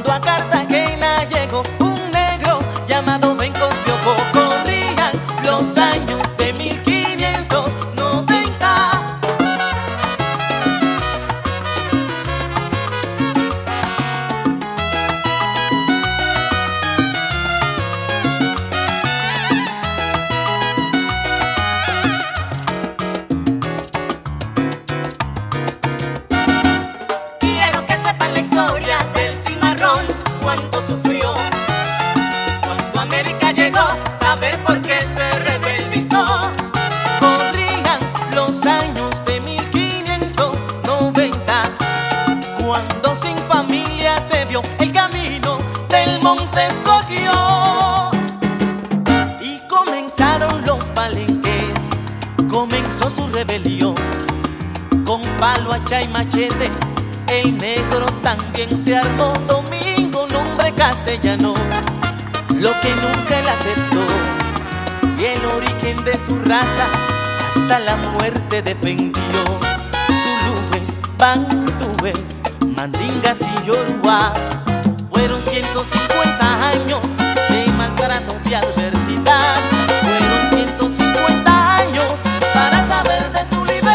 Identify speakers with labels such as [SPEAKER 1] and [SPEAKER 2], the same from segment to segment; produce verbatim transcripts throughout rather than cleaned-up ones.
[SPEAKER 1] Cuando a Cartagena llegó un negro llamado Bencos Biocó, corrían los años de mil quinientos noventa.
[SPEAKER 2] Quiero que sepan la historia del cimarrón, cuánto sufrió cuando América llegó, saber por qué se rebeldizó.
[SPEAKER 1] Corrían los años de mil quinientos noventa, cuando sin familia se vio el camino del monte escogió. Y comenzaron los palenques, comenzó su rebelión. Con palo, hacha y machete, el negro también se armó. Domingo, nombre castellano, lo que nunca él aceptó, y el origen de su raza hasta la muerte defendió. Zulúes, bantúes, mandingas y yoruba, fueron ciento cincuenta años de maltrato, de adversidad. Fueron ciento cincuenta años para saber de su libertad.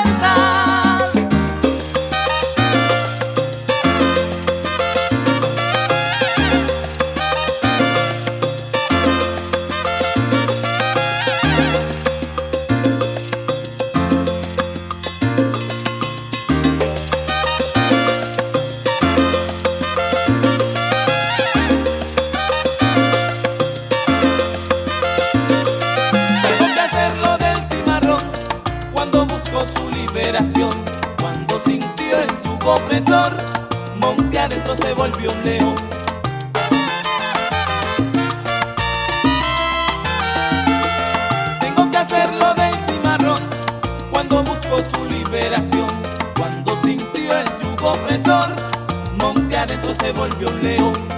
[SPEAKER 1] Cuando buscó su liberación, cuando sintió el yugo opresor, monte adentro se volvió un león. Tengo que hacerlo del cimarrón, cuando buscó su liberación, cuando sintió el yugo opresor, monte adentro se volvió un león.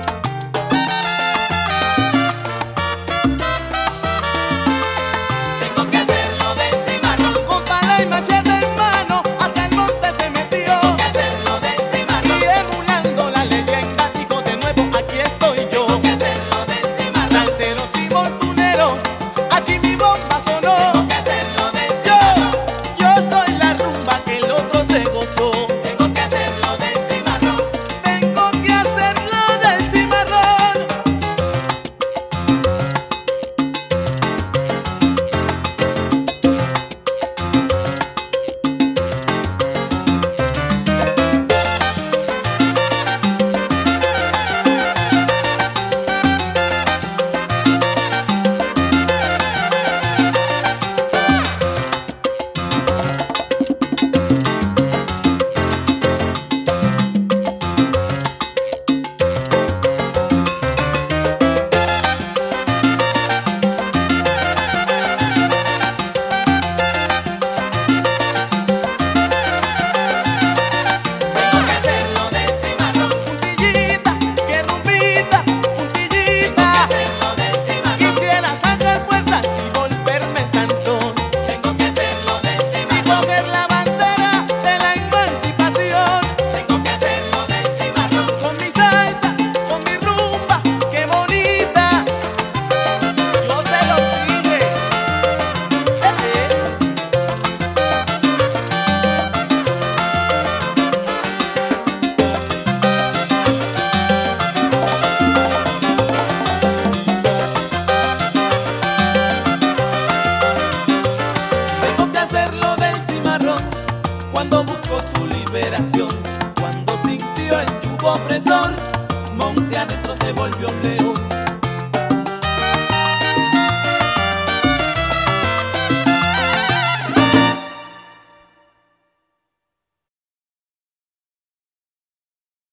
[SPEAKER 1] Cuando buscó su liberación, cuando sintió el yugo opresor, monte adentro se volvió un león.